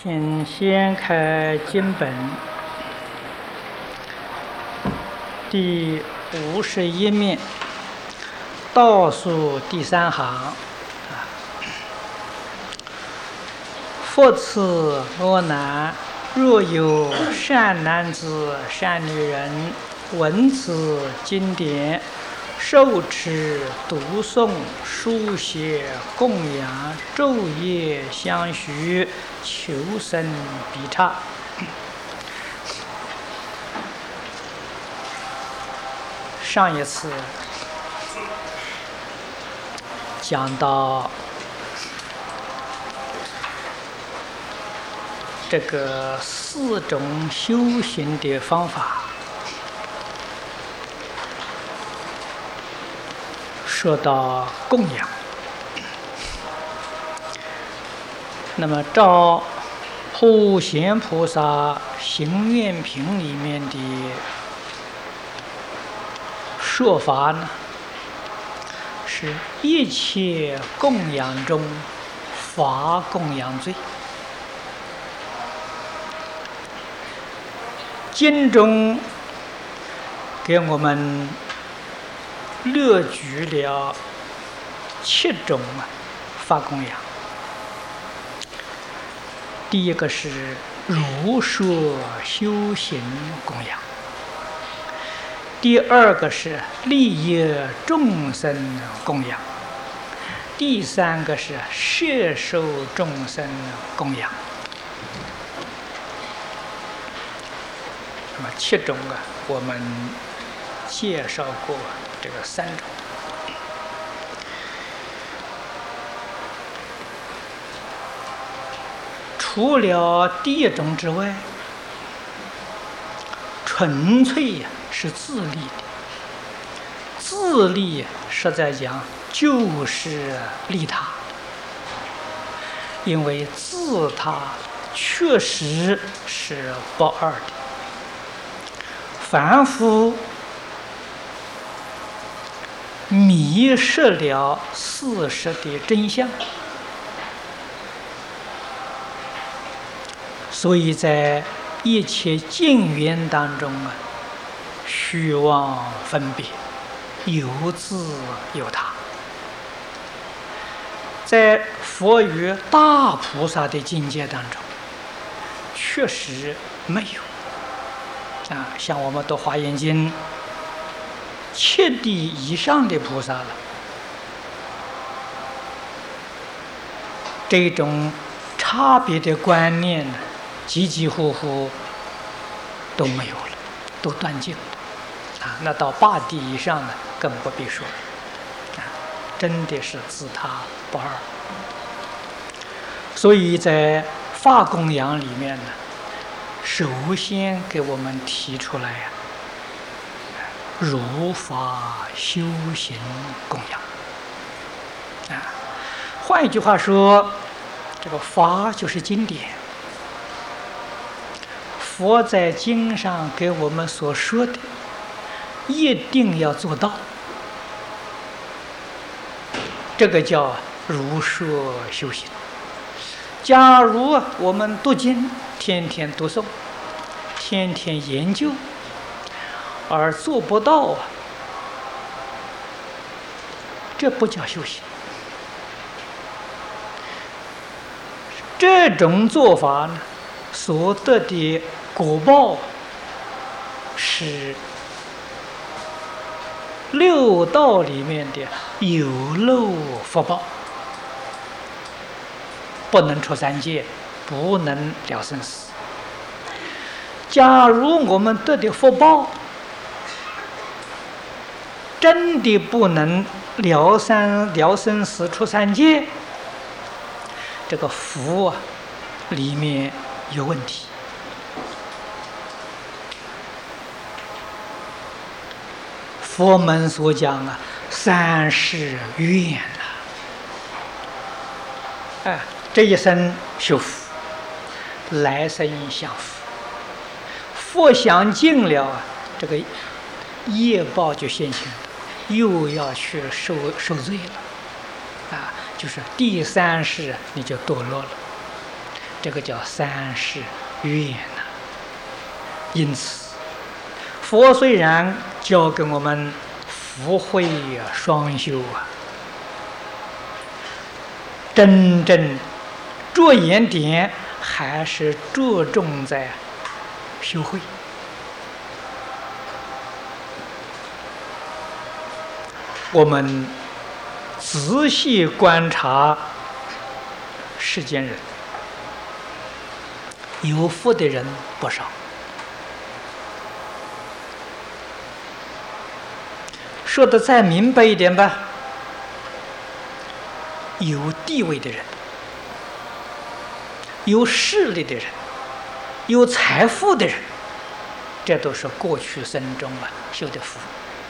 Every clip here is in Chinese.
请先开经本第51面，倒数第3行。复次，阿难，若有善男子、善女人，闻此经典，受持、读诵、书写、供养、昼夜相续，求生彼刹。上一次讲到这个4种修行的方法，说到供养。那么照普贤菩萨行愿品里面的说法呢，是一切供养中法供养最。经中给我们列举了7种法供养。第一个是如说修行供养，第二个是利益众生供养，第三个是摄受众生供养。那么7种我们介绍过这个3种。除了第1种之外，纯粹是自利的。自利实在讲就是利他，因为自他确实是不二的。凡夫迷失了事实的真相，所以在一切境缘当中虚妄分别，有自有他。在佛与大菩萨的境界当中，确实没有。像我们读《华严经》，7地以上的菩萨了，这种差别的观念呢，几乎都没有了，都断尽了。那到8地以上呢，更不必说了。真的是自他不二。所以在法供养里面呢，首先给我们提出来如法修行供养。换一句话说，这个法就是经典。佛在经上给我们所说的，一定要做到。这个叫如说修行。假如我们读经，天天读诵，天天研究，而做不到这不叫修行。这种做法呢，所得的果报是6道里面的有漏福报，不能出三界，不能了生死。假如我们得的福报真的不能了生死出三界，这个福里面有问题。佛门所讲3世愿这一生修福，来生享福。福享尽了这个业报就现前了，又要去受罪了。就是第3世你就堕落了， 这个叫三世愿呐。因此，佛虽然教给我们福慧双修啊，真正着眼点还是着重在修慧。我们仔细观察世间人，有福的人不少，说的再明白一点吧，有地位的人，有势力的人，有财富的人，这都是过去生中修的福。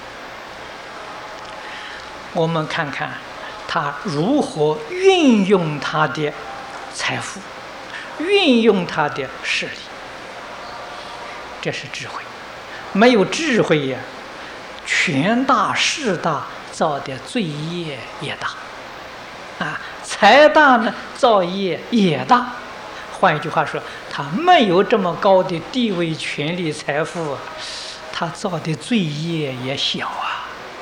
我们看看他如何运用他的财富，运用他的势力，这是智慧。没有智慧呀，权大势大，造的罪业也大啊；财大呢，造业也大。换一句话说，他没有这么高的地位、权力、财富，他造的罪业也小啊。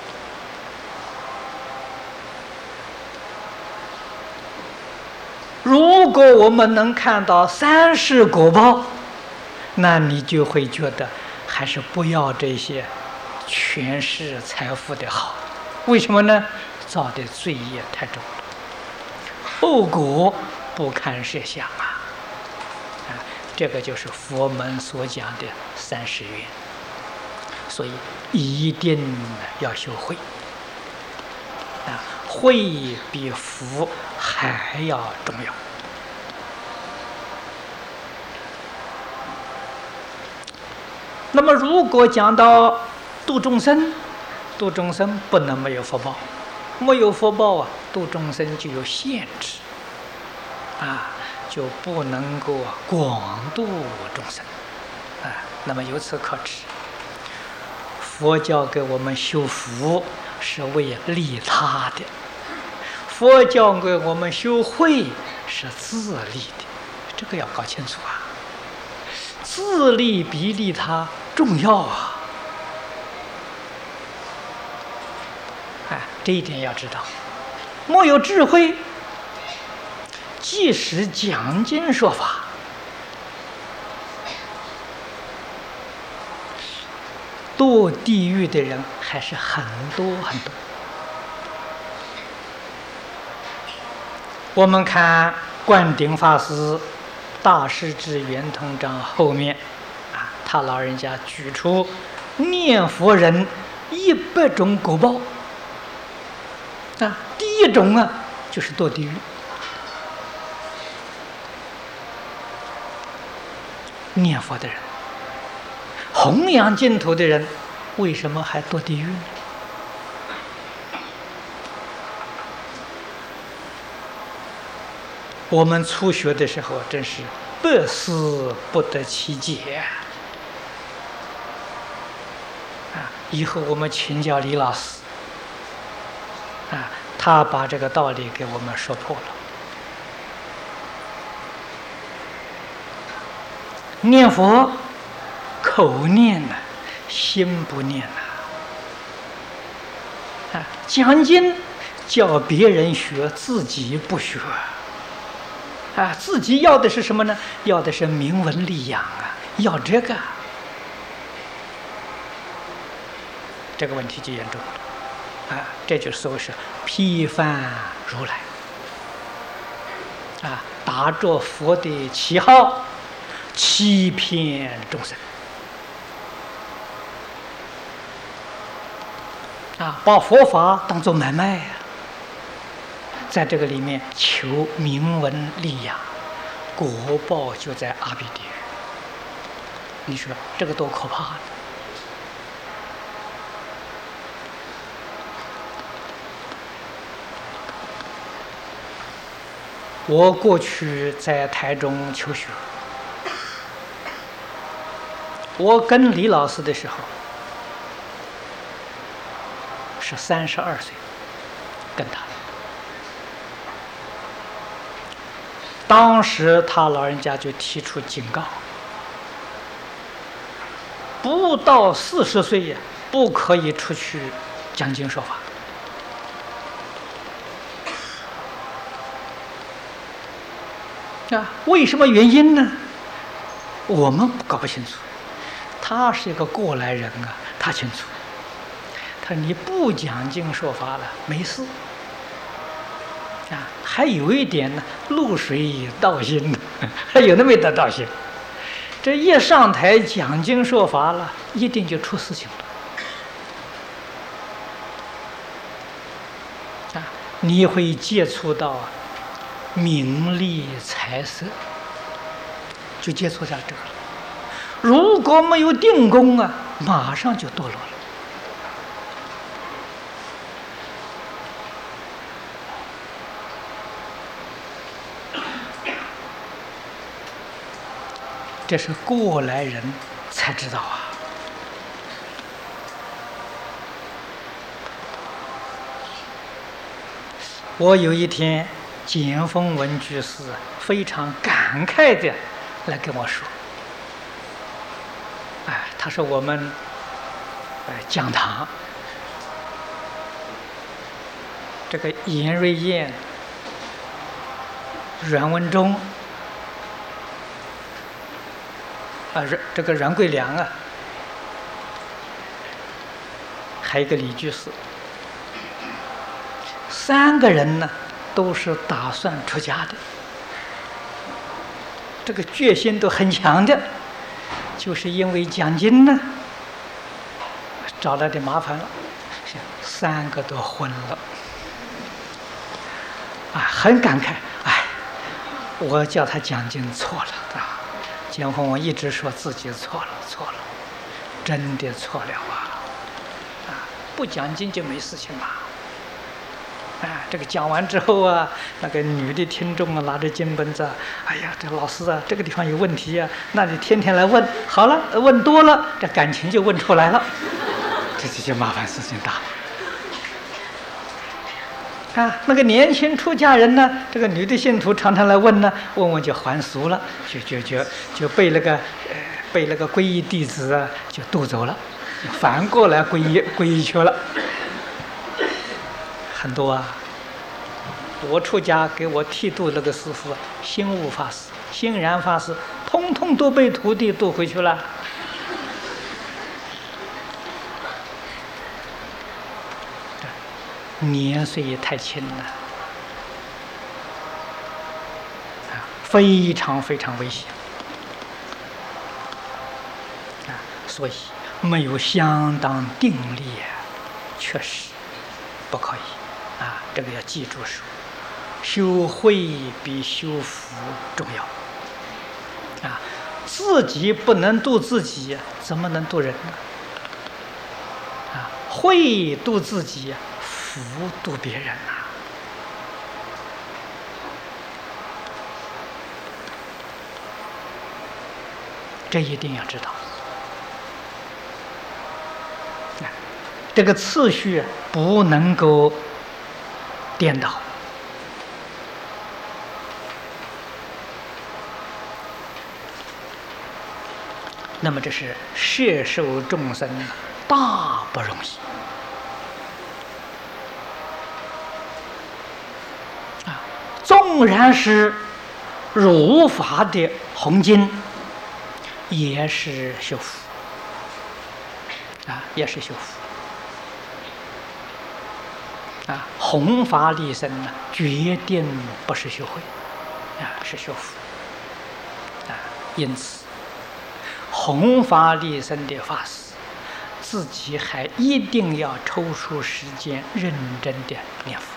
如果我们能看到三世果报，那你就会觉得还是不要这些权势财富的好。为什么呢？造的罪业太重了，后果不堪设想啊！这个就是佛门所讲的三世缘，所以一定要修慧啊！慧比福还要重要。那么，如果讲到度众生，度众生不能没有福报，没有福报啊，度众生就有限制啊，就不能够广度众生啊。那么由此可知，佛教给我们修福是为利他的，佛教给我们修慧是自利的，这个要搞清楚啊。自利比利他重要啊！这一点要知道。没有智慧，即使讲经说法，堕地狱的人还是很多很多。我们看灌顶法师大师至圆通章后面他老人家举出念佛人100种果报第一种就是堕地狱。念佛的人，弘扬净土的人，为什么还堕地狱呢？我们初学的时候真是百思不得其解以后我们请教李老师他把这个道理给我们说破了。念佛口念心不念讲经教别人学，自己不学自己要的是什么呢？要的是名闻利养要这个，这个问题就严重了这就所谓是批判如来打着佛的旗号欺骗众生把佛法当作买卖在这个里面求名闻利养，果报就在阿鼻地狱。你说这个多可怕呢？我过去在台中求学，我跟李老师的时候是32岁，跟他当时他老人家就提出警告：不到40岁呀，不可以出去讲经说法。为什么原因呢？我们搞不清楚。他是一个过来人啊，他清楚。他说你不讲经说法了，没事。还有一点呢，露水道心，还有那么一点道心。这一上台讲经说法了，一定就出事情了。你会接触到名利财色，就接触到这个了。如果没有定功啊，马上就堕落了。这是过来人才知道啊。我有一天，简丰文居士非常感慨的来跟我说：“他说我们讲堂这个严瑞燕、阮文忠这个阮桂良啊，还有一个李居士，3个人呢都是打算出家的，这个决心都很强的，就是因为讲经呢找来的麻烦了，3个都昏了，很感慨，我叫他讲经错了啊。简丰文一直说自己错了，真的错了不讲经就没事情嘛。这个讲完之后啊，那个女的听众啊，拿着经本子，哎呀，这老师啊，这个地方有问题啊，那你天天来问，好了，问多了，这感情就问出来了，这就麻烦事情大了。那个年轻出家人呢，这个女的信徒常常来问呢，问就还俗了，就被那个皈依弟子啊就渡走了，反过来皈依去了。很多啊，我出家给我剃度那个师傅心悟法师、欣然法师，通通都被徒弟渡回去了。年岁也太轻了，非常非常危险所以没有相当定力确实不可以这个要记住说，修慧比修福重要自己不能度自己，怎么能度人呢？慧度自己，福度别人这一定要知道。这个次序不能够颠倒。那么这是摄受众生大不容易纵然是如法的弘经，也是修福也是修福弘法利生呢，决定不是修慧是修福因此弘法利生的法师自己还一定要抽出时间认真的念佛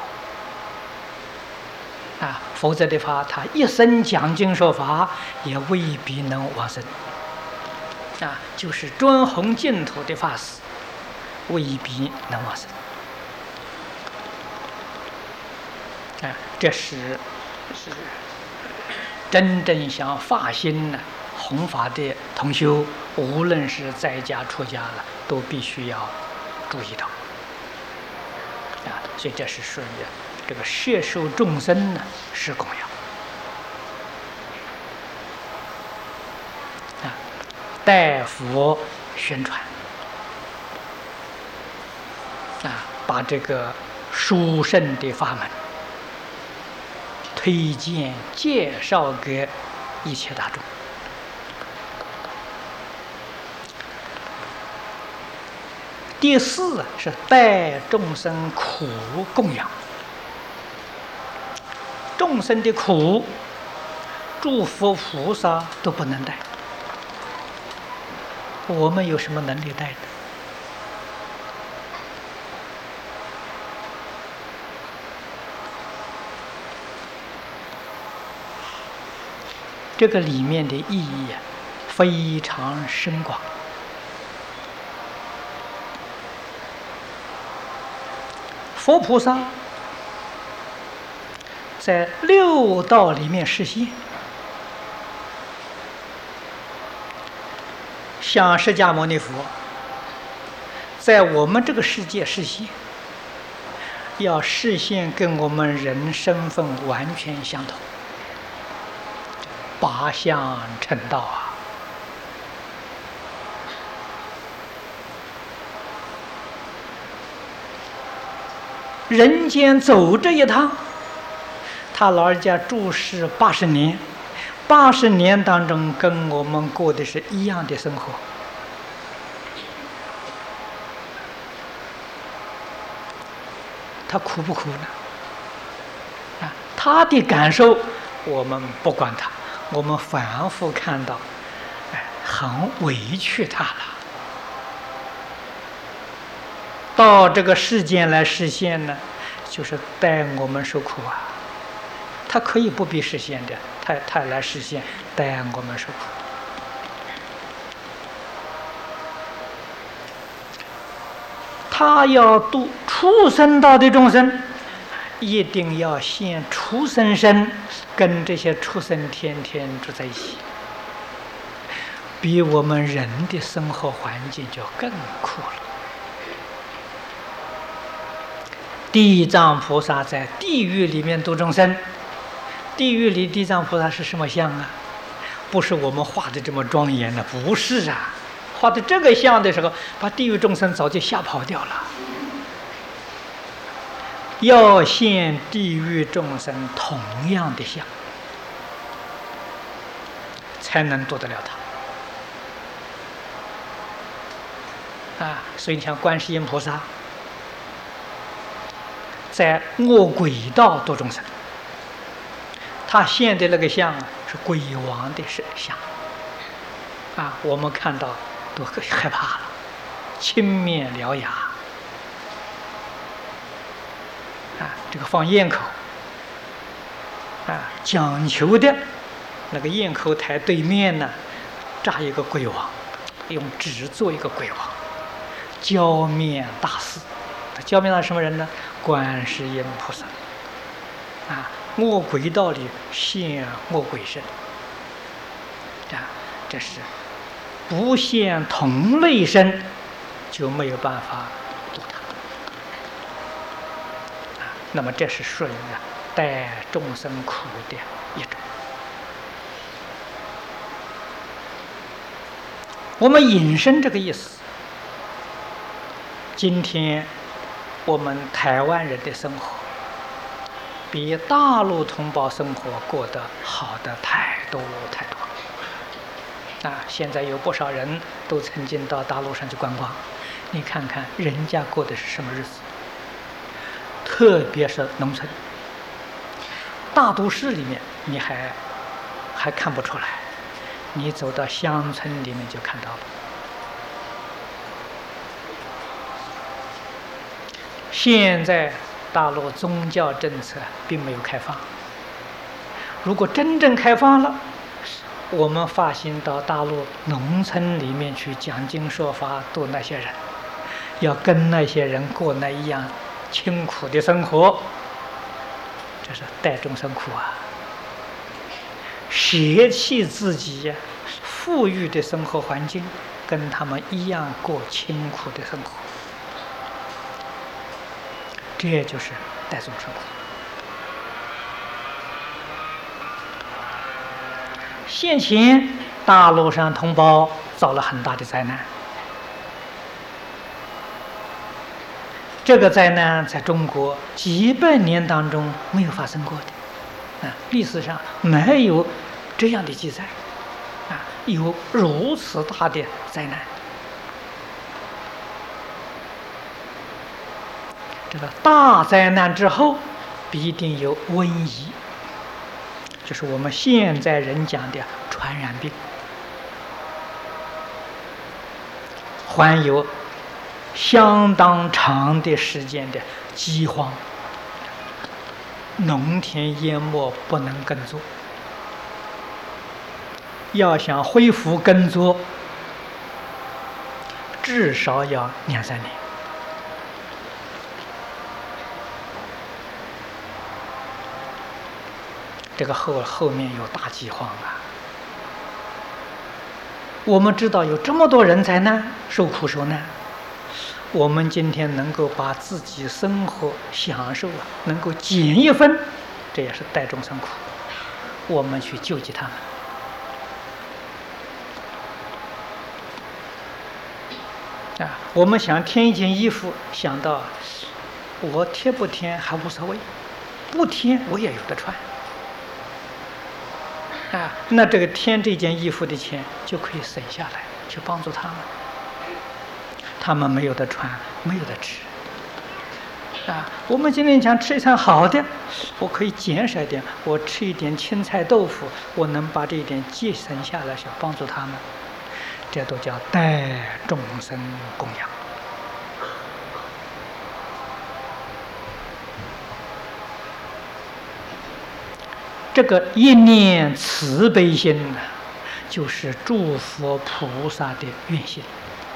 否则的话，他一生讲经说法也未必能往生就是专弘净土的法师未必能往生这是真正想发心呢弘法的同修，无论是在家出家了，都必须要注意到所以这是属于这个摄受众生呢是供养代佛宣传把这个殊胜的法门推荐介绍给一切大众。第四是代众生苦供养。众生的苦，诸佛菩萨都不能代，我们有什么能力代的？这个里面的意义非常深广。佛菩萨在六道里面示现，像释迦牟尼佛在我们这个世界示现，要示现跟我们人身份完全相同，八相成道啊！人间走这一趟，他老人家住世80年，80年当中跟我们过的是一样的生活。他苦不苦呢？他的感受我们不管他，我们反复看到，很委屈他了。到这个世间来实现呢，就是带我们受苦啊。他可以不必实现的，他来实现，带我们受苦。他要度畜生道的众生，一定要现畜生身，跟这些畜生天天住在一起，比我们人的生活环境就更苦了。地藏菩萨在地狱里面度众生，地狱里地藏菩萨是什么相啊？不是我们画的这么庄严的，不是啊。画的这个像的时候，把地狱众生早就吓跑掉了。要现地狱众生同样的相，才能度得了他。所以你像观世音菩萨在恶鬼道度众生，他现的那个相是鬼王的相我们看到都害怕了，青面獠牙这个放焰口讲求的那个焰口台对面呢，扎一个鬼王，用纸做一个鬼王，浇面大士。浇面大士什么人呢？观世音菩萨恶鬼道里现恶鬼身这是不现同类身，就没有办法度他那么这是属于带众生苦的一种。我们引申这个意思，今天我们台湾人的生活比大陆同胞生活过得好的太多太多现在有不少人都曾经到大陆上去观光，你看看人家过的是什么日子，特别是农村。大都市里面你还看不出来，你走到乡村里面就看到了。现在大陆宗教政策并没有开放，如果真正开放了，我们发心到大陆农村里面去讲经说法，度那些人，要跟那些人过那一样清苦的生活，这是带众生苦舍弃自己富裕的生活环境，跟他们一样过清苦的生活，这就是带众生苦。现前大陆上同胞造了很大的灾难。这个灾难在中国几百年当中没有发生过的，历史上没有这样的记载，有如此大的灾难。这个大灾难之后，必定有瘟疫，就是我们现在人讲的传染病，还有相当长的时间的饥荒，农田淹没，不能耕作。要想恢复耕作，至少要2、3年。这个后面有大饥荒啊！我们知道有这么多人灾难，受苦受难。我们今天能够把自己生活享受能够减一分，这也是代众生苦。我们去救济他们。我们想添一件衣服，想到我添不添还无所谓，不添我也有得穿。那这个添这件衣服的钱就可以省下来，去帮助他们。他们没有得穿，没有得吃。我们今天想吃一餐好的，我可以减少一点，我吃一点青菜豆腐，我能把这一点节省下来，去帮助他们。这都叫代众生供养。这个一念慈悲心呢，就是诸佛菩萨的愿心。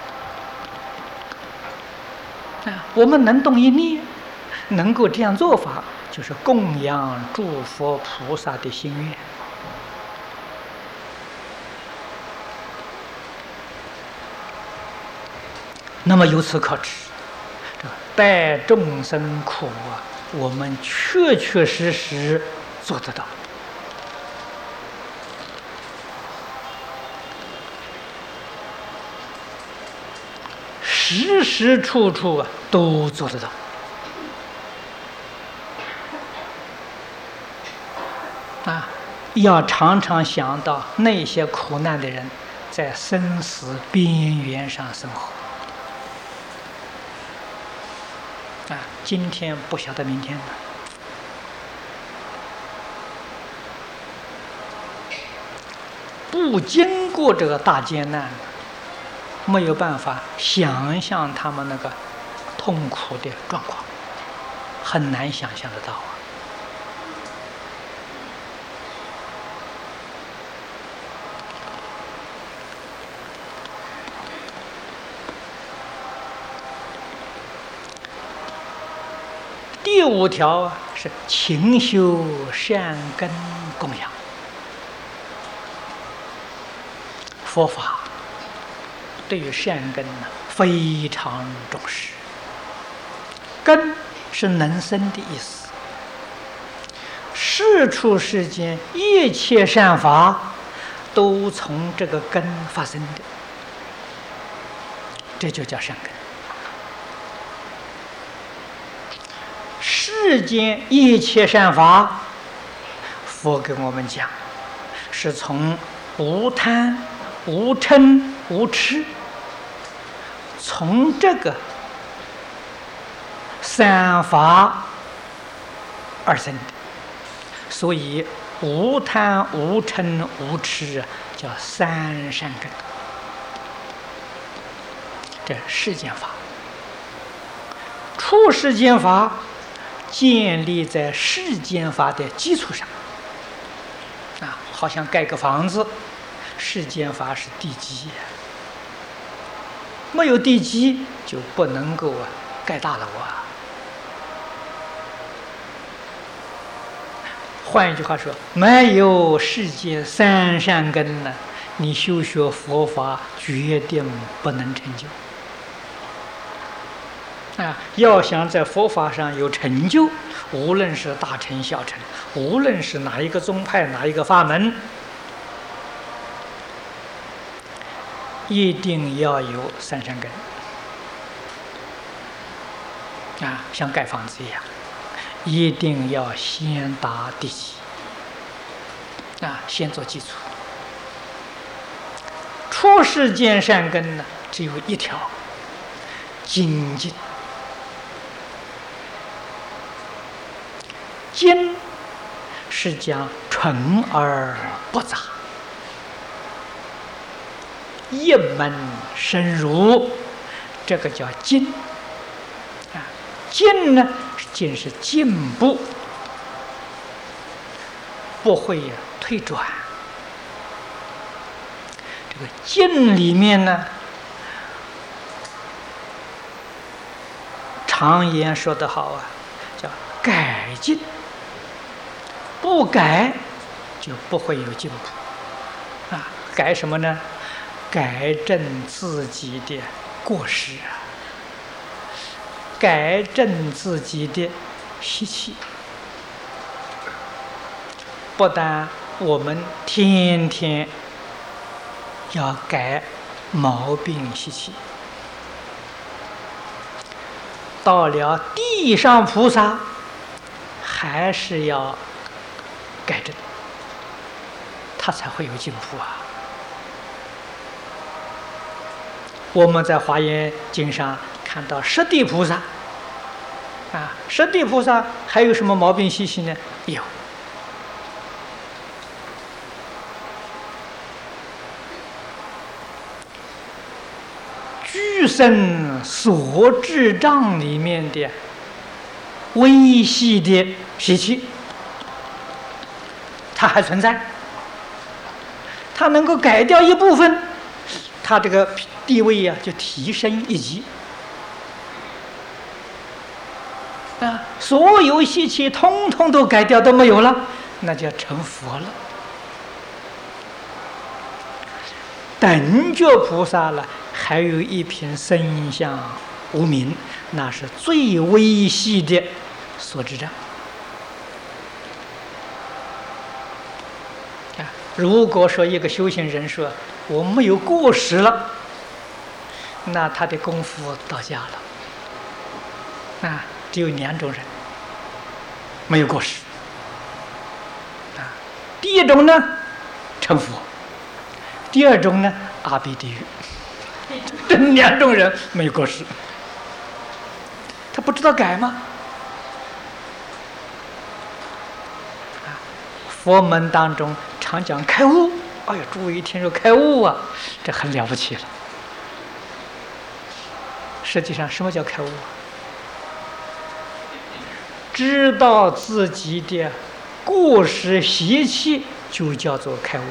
我们能动一念，能够这样做法，就是供养诸佛菩萨的心愿。那么由此可知，代众生苦我们确确实实做得到。时时处处都做得到。要常常想到那些苦难的人，在生死边缘上生活。今天不晓得明天了。不经过这个大艰难，没有办法想象他们那个痛苦的状况，很难想象得到第5条是勤修善根供养。佛法对于善根非常重视，根是能生的意思。世出世间一切善法都从这个根发生的，这就叫善根。世间一切善法，佛给我们讲，是从无贪、无嗔、无痴，从这个三法而生的。所以无贪、无嗔、无痴叫三善根。这世间法，出世间法建立在世间法的基础上。好像盖个房子，世间法是地基，没有地基就不能够盖大楼换一句话说，没有世间三善根呢，你修学佛法决定不能成就。要想在佛法上有成就，无论是大乘小乘，无论是哪一个宗派哪一个法门， 一定要有三善根啊，像盖房子一样，一定要先打地基啊，先做基础。出世间善根呢，只有一条，精进。精是讲纯而不杂，一门深入，这个叫精啊。精呢，精是进步，不会退转。这个精里面呢，常言说得好啊，叫改进。不改就不会有进步啊！改什么呢？改正自己的过失啊，改正自己的习气。不但我们天天要改毛病习气，到了地上菩萨还是要改正，他才会有进步啊！我们在华严经上看到十地菩萨啊，十地菩萨还有什么毛病习气呢？有。俱生所智障里面的微细的习气，它还存在，它能够改掉一部分，它这个地位呀就提升一级啊！所有习气通通都改掉，都没有了，那就成佛了。等觉菩萨了，还有一品身相无明，那是最微细的所知障。如果说一个修行人说我没有过失了，那他的功夫到家了。啊，只有两种人没有过失。啊，第一种呢成佛，第二种呢阿鼻地狱。这两种人没有过失，他不知道改吗？佛门当中常讲开悟，哎呀，诸位一听说开悟啊，这很了不起了。实际上，什么叫开悟啊？知道自己的过失习气，就叫做开悟。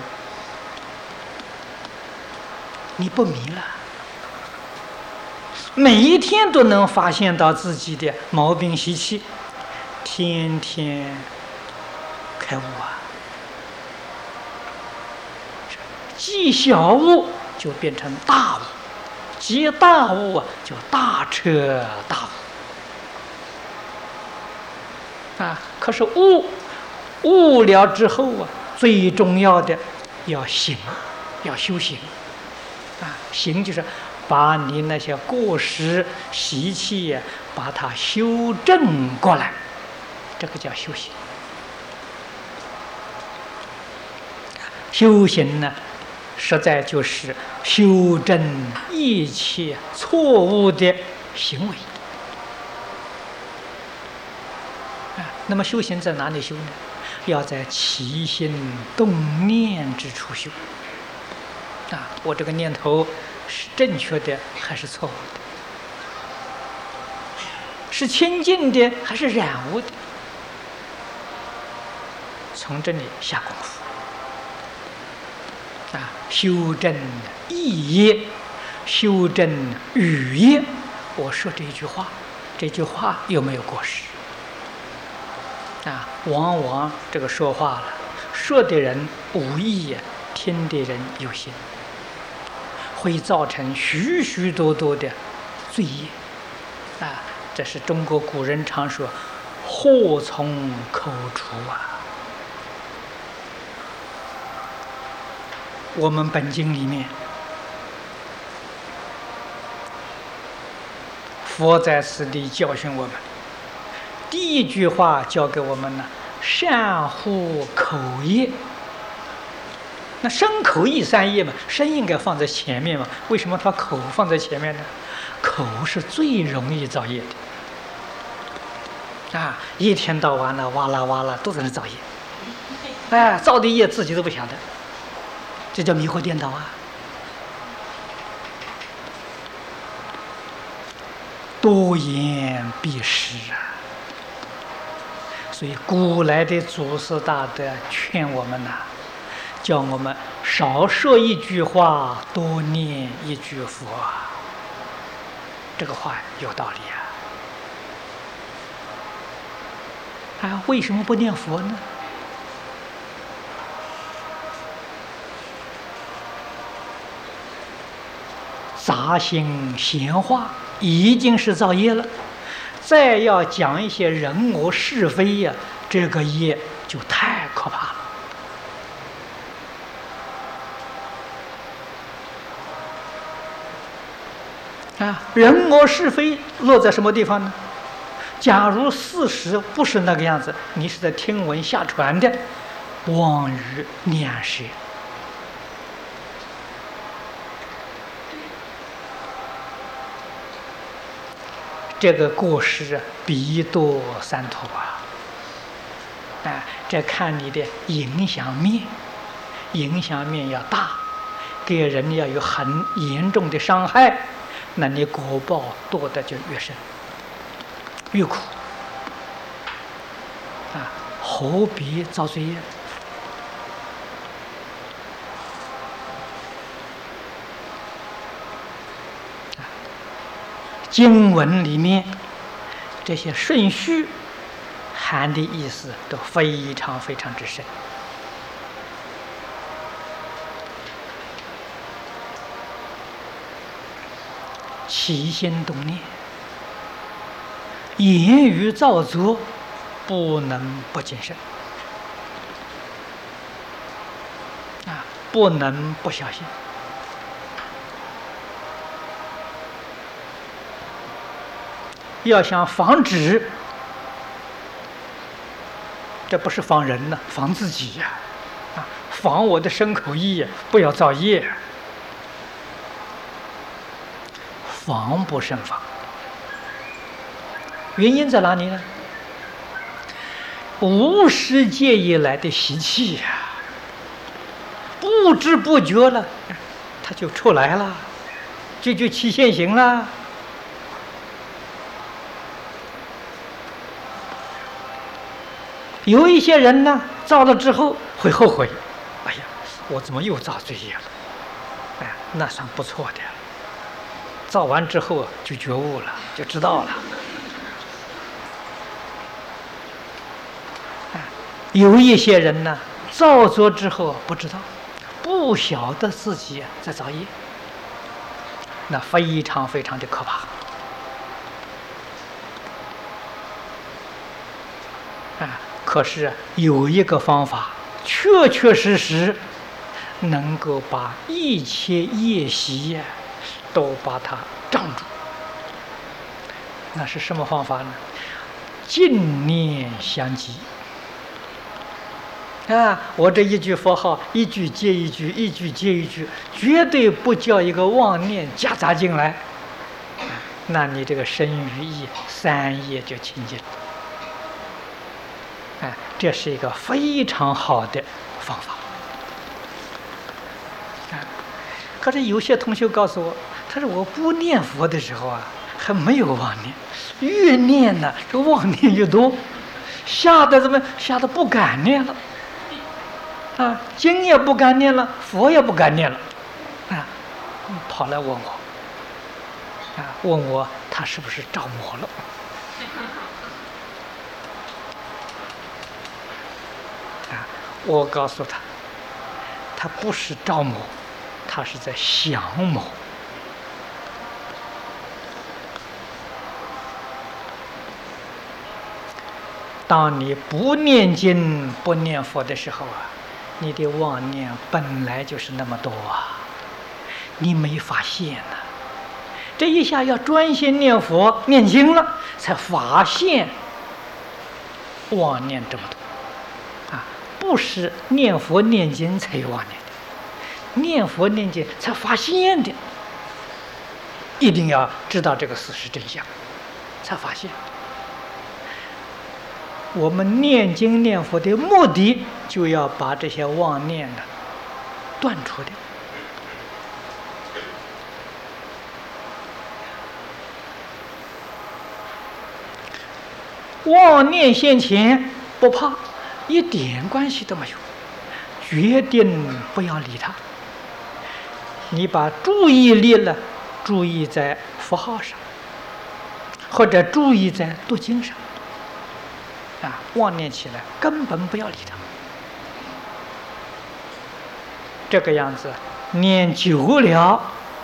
你不迷了，每一天都能发现到自己的毛病习气，天天开悟啊！积小悟就变成大悟，积大悟啊就大彻大悟啊！可是悟了之后啊，最重要的要行，要修行啊！行就是把你那些过失习气呀，把它修正过来，这个叫修行。修行呢，实在就是修正一切错误的行为啊。那么修行在哪里修呢？要在起心动念之处修啊。我这个念头是正确的还是错误的？是清净的还是染污的？从这里下功夫啊，修正意业，修正语业。我说这句话，这句话有没有过失啊？往往这个说话了，说的人无意，听的人有心，会造成许许多多的罪业啊！这是中国古人常说“祸从口出”啊。我们本经里面佛在此地教训我们，第一句话教给我们呢，善护口业。那身口意三业嘛，身应该放在前面嘛，为什么把口放在前面呢？口是最容易造业的啊，一天到晚了，哇啦哇啦都在那造业，哎，造的业自己都不晓得，这叫迷惑颠倒啊。多言必失啊，所以古来的祖师大德劝我们呐，叫我们少说一句话，多念一句佛。这个话有道理啊！为什么不念佛呢？杂心闲话已经是造业了，再要讲一些人我是非呀，这个业就太可怕了啊！人我是非落在什么地方呢？假如事实不是那个样子，你是在听闻下传的，妄语念舌。这个过失啊，彼多三途啊！啊，这看你的影响面，影响面要大，给人要有很严重的伤害，那你果报多的就越深，越苦啊！何必造罪业？经文里面这些顺序含的意思都非常非常之深。起心动念，言语造作，不能不谨慎啊，不能不小心。要想防止，这不是防人呢，防自己呀！啊，防我的身口意，不要造业，防不胜防。原因在哪里呢？无始界以来的习气呀，不知不觉了，它就出来了，这就起现行了。有一些人呢，造了之后会后悔，哎呀，我怎么又造罪业了？哎，那算不错的。造完之后就觉悟了，就知道了。有一些人呢，造作之后不知道，不晓得自己在造业，那非常非常的可怕。可是有一个方法，确确实实能够把一切业习都把它障住。那是什么方法呢？净念相继啊！我这一句佛号，一句接一句，一句接一句，绝对不叫一个妄念夹杂进来。那你这个身语意三业就清净了。这是一个非常好的方法。可是有些同学告诉我，他说我不念佛的时候啊，还没有妄念，越念呢，这妄念越多，吓得不敢念了，啊，经也不敢念了，佛也不敢念了，啊，跑来问我，啊，问我他是不是着魔了？我告诉他，他不是着魔，他是在降魔。当你不念经、不念佛的时候啊，你的妄念本来就是那么多啊，你没发现呢。 这一下要专心念佛念经了，才发现妄念这么多啊！不是念佛念经才有妄念的，念佛念经才发现的。一定要知道这个事实真相，才发现。我们念经念佛的目的，就要把这些妄念呢断除掉。妄念现前不怕，一点关系都没有，决定不要理它。你把注意力了，注意在符号上，或者注意在读经上，啊，妄念起来根本不要理它。这个样子念久了，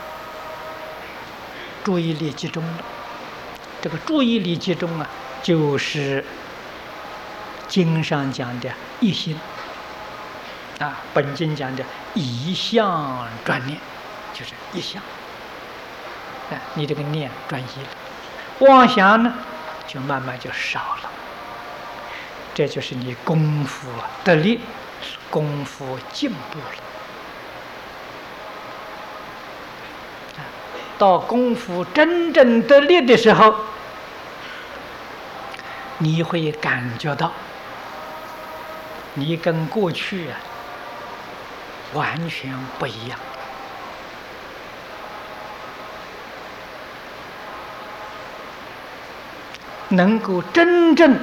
注意力集中了。这个注意力集中啊，就是经上讲的一心啊，本经讲的一相专念，就是一相。哎，你这个念专一了，妄想呢，就慢慢就少了。这就是你功夫得力，功夫进步了。到功夫真正得力的时候，你会感觉到，你跟过去啊完全不一样。能够真正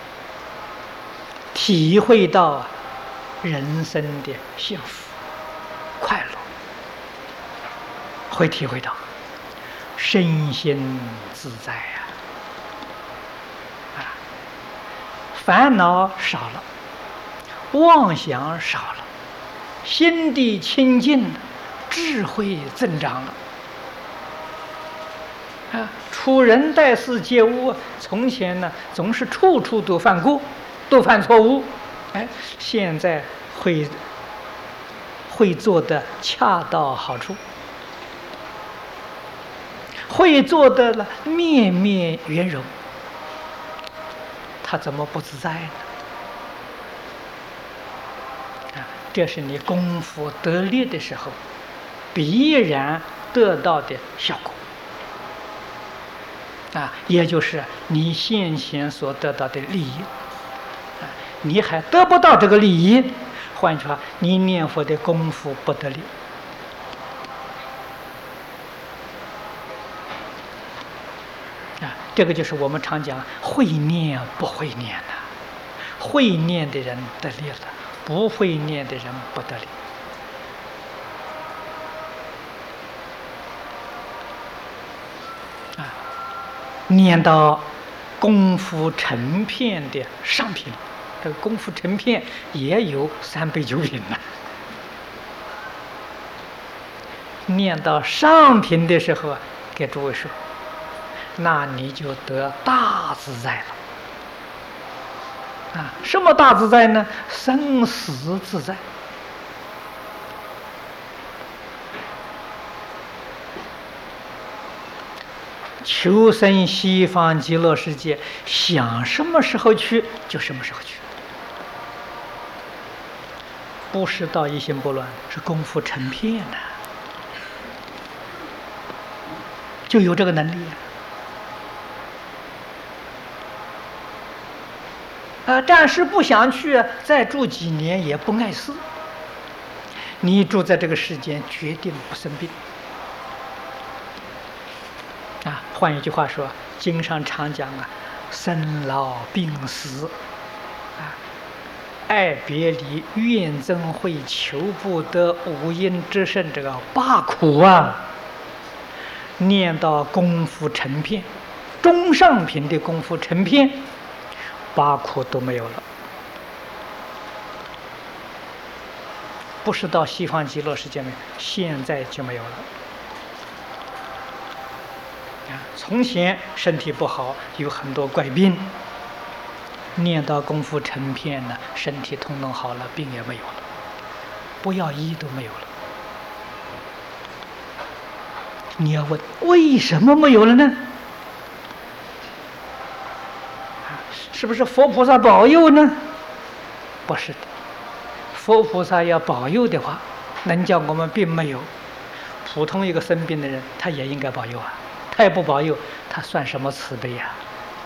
体会到人生的幸福、快乐，会体会到身心自在啊！烦恼少了，妄想少了，心地清净，智慧增长了。啊，处人待事接物，从前呢总是处处都犯过，都犯错误，哎，现在会做的恰到好处，会做的了面面圆融，他怎么不自在呢？啊，这是你功夫得力的时候必然得到的效果。啊，也就是你先前所得到的利益，啊，你还得不到这个利益，换句话，你念佛的功夫不得力。啊，这个就是我们常讲会念不会念呐，会念的人得力了，不会念的人不得力。念到功夫成片的上品，这个功夫成片也有309品呢。念到上品的时候，给诸位说，那你就得大自在了。啊，什么大自在呢？生死自在。求生西方极乐世界，想什么时候去就什么时候去，不是到一心不乱，是功夫成片呢，就有这个能力啊。暂时不想去，再住几年也不碍事。你住在这个世间，决定不生病。啊，换一句话说，经上常讲啊，生老病死，啊，爱别离、怨憎会、求不得、五阴之盛，这个8苦啊，念到功夫成片，中上品的功夫成片，8苦都没有了。不是到西方极乐世界没有，现在就没有了。从前身体不好，有很多怪病，念到功夫成片呢，身体通通好了，病也没有了，不要医都没有了。 你要问为什么没有了呢？是不是佛菩萨保佑呢？不是的，佛菩萨要保佑的话，能叫我们病没有，普通一个生病的人，他也应该保佑啊。他也不保佑，他算什么慈悲呀？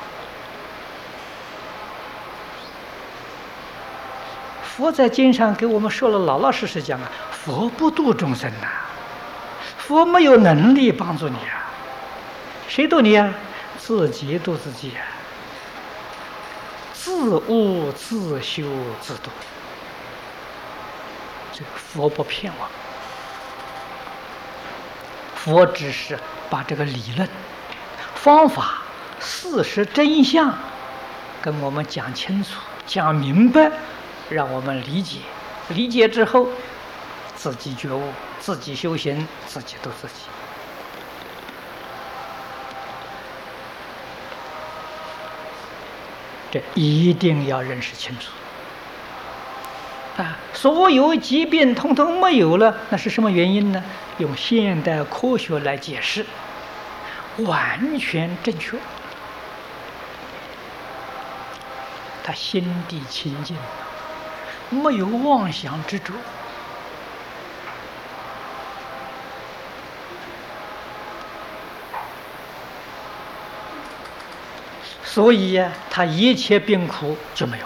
佛在经上给我们说了，老老实实讲啊，佛不度众生呐，佛没有能力帮助你啊，谁度你啊？自己度自己啊，自悟自修自度。这个佛不骗我，佛只是把这个理论、方法、事实真相跟我们讲清楚、讲明白，让我们理解。理解之后，自己觉悟，自己修行，自己度自己。这一定要认识清楚啊！所有疾病统统没有了，那是什么原因呢？用现代科学来解释，完全正确。他心地清净，没有妄想执着，所以呀，他一切病苦就没有了。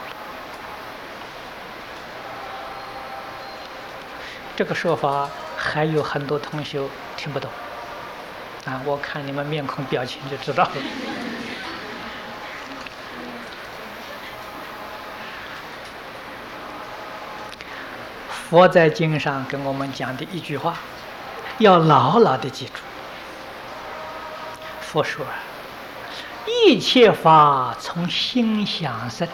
这个说法还有很多同学听不懂啊，我看你们面孔表情就知道了。佛在经上跟我们讲的一句话，要牢牢的记住。佛说：“一切法从心想生。”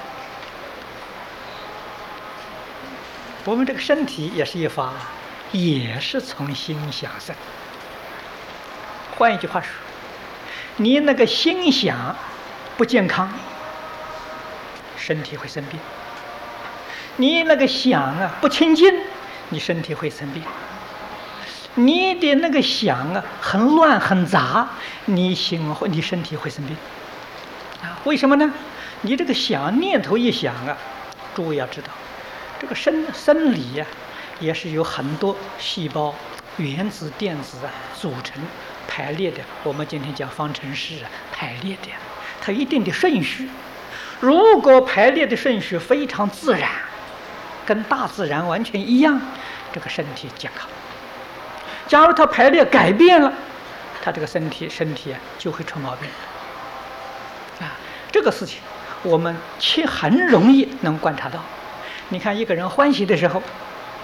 我们这个身体也是一法，也是从心想生。换一句话说，你那个心想不健康，身体会生病；你那个想啊不清净，你身体会生病；你的那个想啊很乱很杂，你身体会生病。啊，为什么呢？你这个想念头一想啊，诸位要知道，这个生理呀，也是由很多细胞、原子、电子啊组成排列的。我们今天讲方程式啊，排列的，它一定的顺序。如果排列的顺序非常自然，跟大自然完全一样，这个身体健康。假如它排列改变了，它这个身体啊就会出毛病。啊，这个事情我们很容易能观察到。你看一个人欢喜的时候，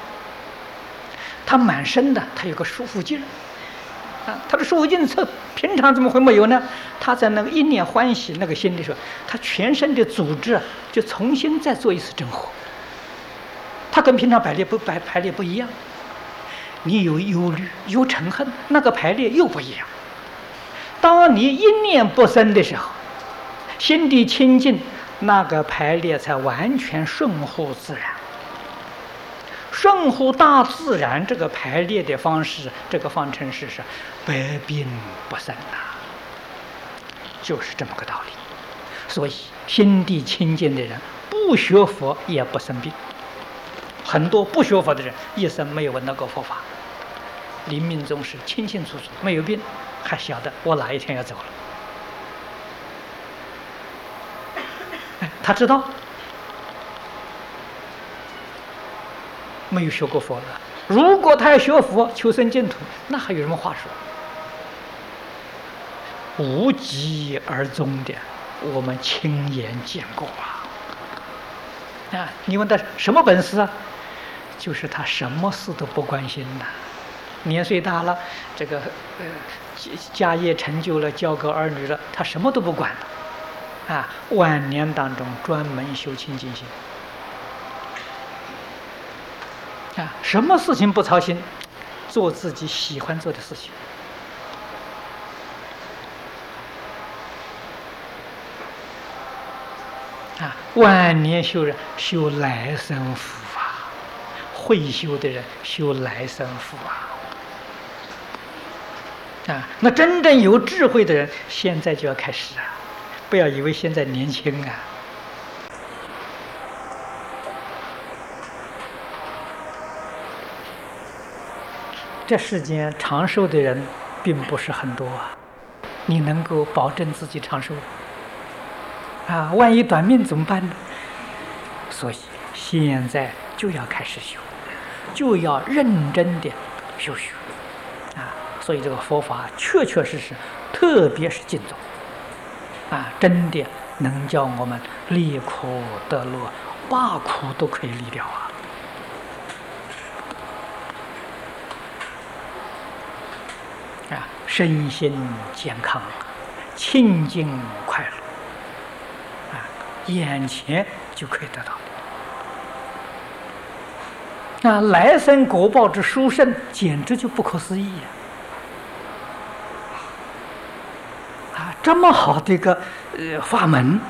他满身的他有个舒服劲儿，啊，他的舒服劲儿平常怎么会没有呢？他在那个一念欢喜那个心的时候，他全身的组织就重新再做一次整合，他跟平常排列不一样。你有忧虑有嗔恨，那个排列又不一样。当你一念不生的时候，心地清净，那个排列才完全顺乎自然，顺乎大自然。这个排列的方式，这个方程式是百病不生呐，就是这么个道理。所以心地清净的人，不学佛也不生病。很多不学佛的人，一生没有闻到过佛法，临命终时清清楚楚，没有病，还晓得我哪一天要走了。他知道没有学过佛了。如果他要学佛求生净土，那还有什么话说？无疾而终的，我们亲眼见过啊！你问他什么本事啊？就是他什么事都不关心呐。年岁大了，这个家业成就了，交个儿女了，他什么都不管了。啊，晚年当中专门修清净心，啊，什么事情不操心，做自己喜欢做的事情。啊，晚年修人修来生福啊，会修的人修来生福啊。 那真正有智慧的人，现在就要开始啊！不要以为现在年轻啊。这世间长寿的人并不是很多啊，你能够保证自己长寿啊？万一短命怎么办呢？所以现在就要开始修，就要认真的修学啊！所以这个佛法确确实实，特别是净宗啊，真的能叫我们离苦得乐，把苦都可以离掉啊！身心健康，清净快乐啊，眼前就可以得到。那来生果报之殊胜，简直就不可思议啊！这么好的一个法门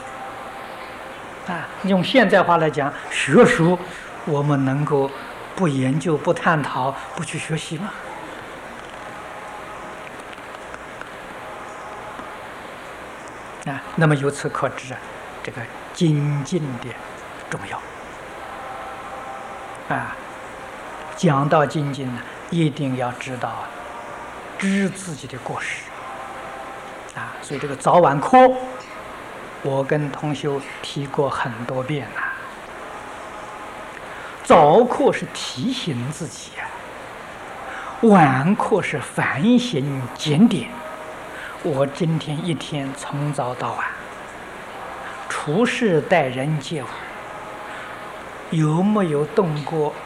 啊，用现在话来讲，学术我们能够不研究、不探讨、不去学习吗？啊，那么由此可知啊，这个精进的重要啊。讲到精进呢，一定要知道知自己的过失啊。所以这个早晚课，我跟同修提过很多遍了。早课是提醒自己啊，晚课是反省检点。我今天一天从早到晚，处事待人接物，有没有动过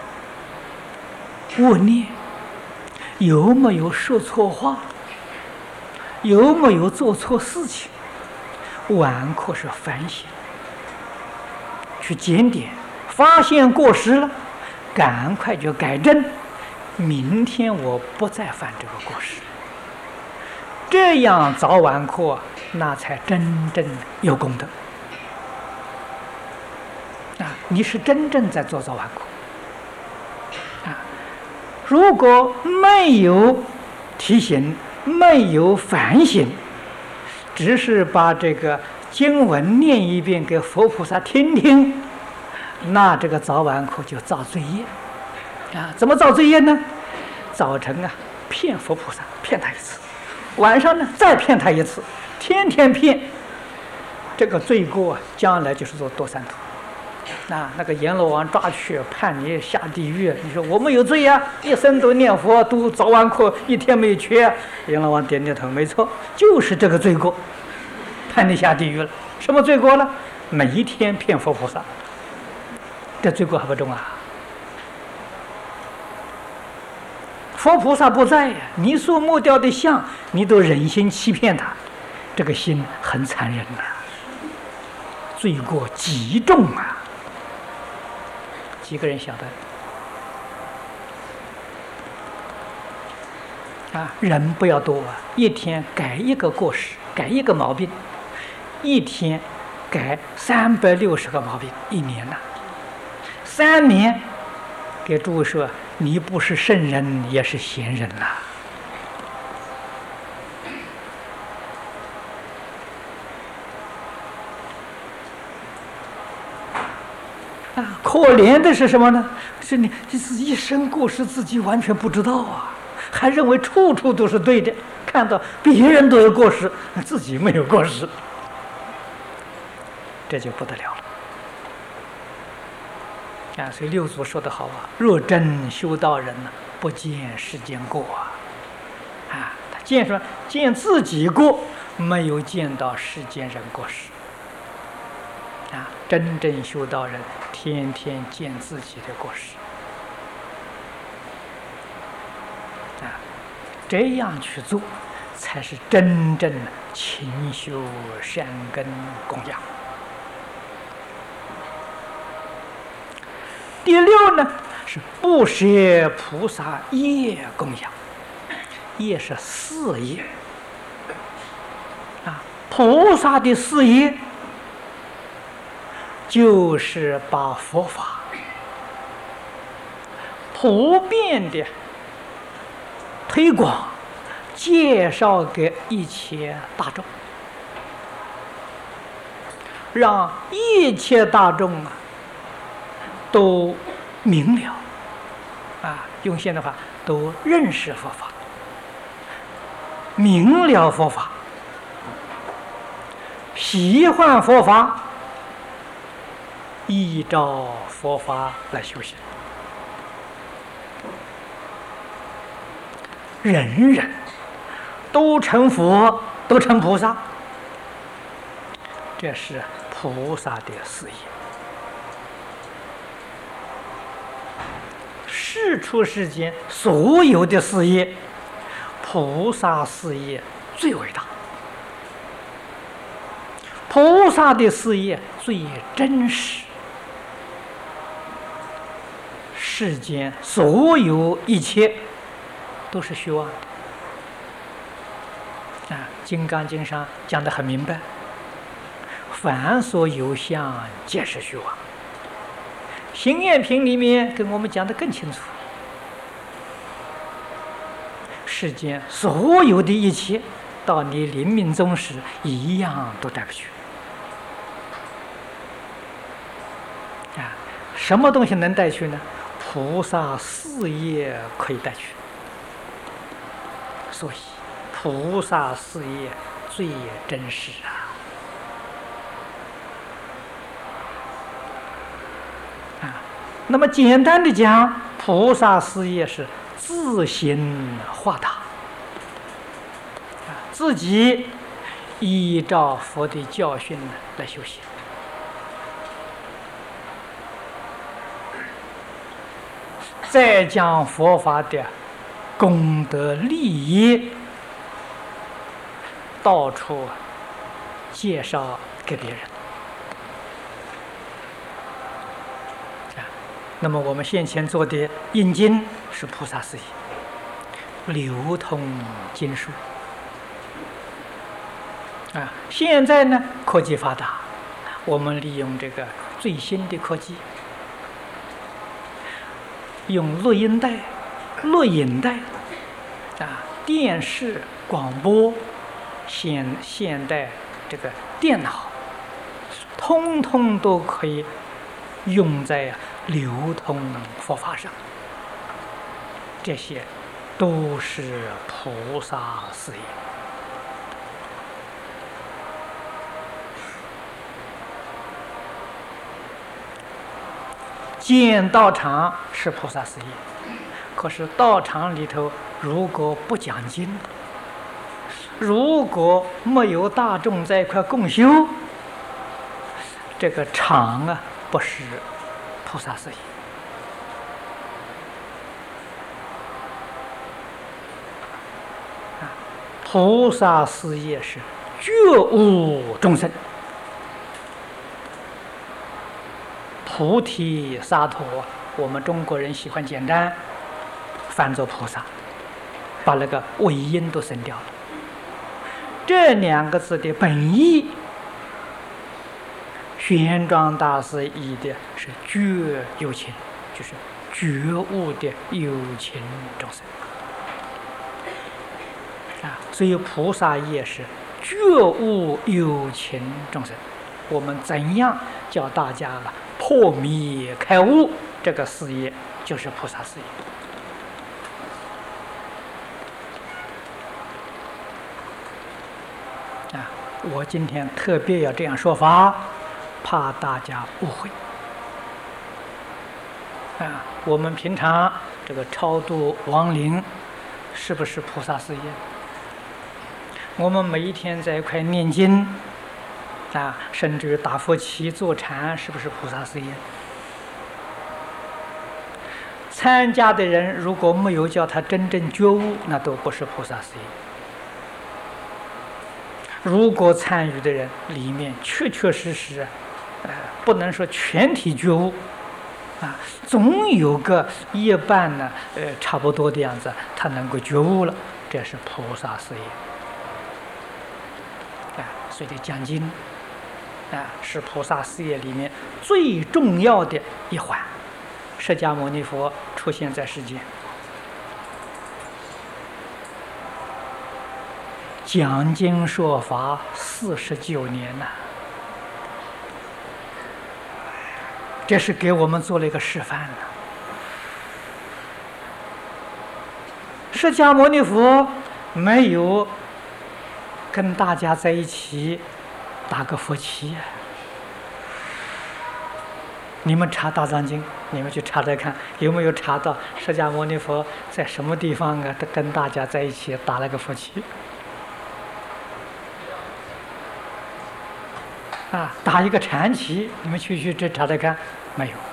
恶念？有没有说错话？有没有做错事情？晚课是反省，去检点，发现过失了，赶快就改正，明天我不再犯这个过失。这样早晚课，那才真正有功德啊！你是真正在做早晚课啊！如果没有提醒，没有反省，只是把这个经文念一遍给佛菩萨听听，那这个早晚课就造罪业啊！怎么造罪业呢？早晨啊，骗佛菩萨，骗他一次。晚上呢，再骗他一次，天天骗，这个罪过将来就是做堕三途。那个阎罗王抓去判你下地狱，你说我没有罪呀，一生都念佛，读早晚课，一天没缺。阎罗王点点头，没错，就是这个罪过，判你下地狱了。什么罪过呢？每一天骗佛菩萨，这罪过还不重啊？佛菩萨不在呀，你所磨掉的相，你都忍心欺骗他，这个心很残忍呐，罪过极重啊！几个人晓得啊？人不要多啊，一天改一个过失，改一个毛病，一天改360个毛病，一年呐，3年，给诸位说。你不是圣人，也是贤人呐！啊，可怜的是什么呢？是你这是一生过失，自己完全不知道啊，还认为处处都是对的，看到别人都有过失，自己没有过失，这就不得了了。啊，所以六祖说得好啊：“若真修道人呢，不见世间过啊！”啊，他见自己过，没有见到世间人过失。啊，真正修道人，天天见自己的过失。啊，这样去做，才是真正的勤修善根供养。第6呢，是不舍菩萨业供养，业是事业啊，菩萨的事业就是把佛法普遍的推广， 介绍给一切大众，让一切大众都明了用现代话都认识佛法，明了佛法，喜欢佛法，依照佛法来修行，人人都成佛，都成菩萨，这是菩萨的事业。世出世间所有的事业，菩萨事业最伟大，菩萨的事业最真实。世间所有一切都是虚妄的《金刚经》上讲得很明白，凡所有相，皆是虚妄。行愿品里面跟我们讲得更清楚，世间所有的一切，到你临命终时，一样都带不去。什么东西能带去呢？菩萨事业可以带去。所以，菩萨事业最真实那么简单的讲，菩萨事业是自行化大，自己依照佛的教训来修行。再将佛法的功德利益到处介绍给别人。那么我们先前做的印经是菩萨事业，流通经书现在呢，科技发达，我们利用这个最新的科技，用录音带、录影带电视、广播、现代这个电脑，通通都可以用在流通佛法上。这些都是菩萨事业。建道场是菩萨事业，可是道场里头如果不讲经，如果没有大众在一块共修，这个场不是菩萨事业。菩萨事业是觉悟众生，菩提萨埵，我们中国人喜欢简单，翻作菩萨，把那个尾音都省掉了。这两个字的本意，玄奘大师译的是觉有情，就是觉悟的有情众生所以菩萨业是觉悟有情众生。我们怎样叫大家破迷开悟？这个事业就是菩萨事业。我今天特别要这样说法，怕大家误会。我们平常这个超度亡灵，是不是菩萨事业？我们每一天在一块念经甚至于打佛七坐禅，是不是菩萨事业？参加的人如果没有叫他真正觉悟，那都不是菩萨事业。如果参与的人里面确确实实不能说全体觉悟总有个一半呢差不多的样子，他能够觉悟了，这是菩萨事业所以讲经是菩萨事业里面最重要的一环。释迦牟尼佛出现在世间， 讲经说法49年了，这是给我们做了一个示范了。释迦牟尼佛没有跟大家在一起打个佛七。你们查《大藏经》，你们去查查看，有没有查到释迦牟尼佛在什么地方啊？跟大家在一起打了个佛七。打一个禅旗，你们去这查查看，没有。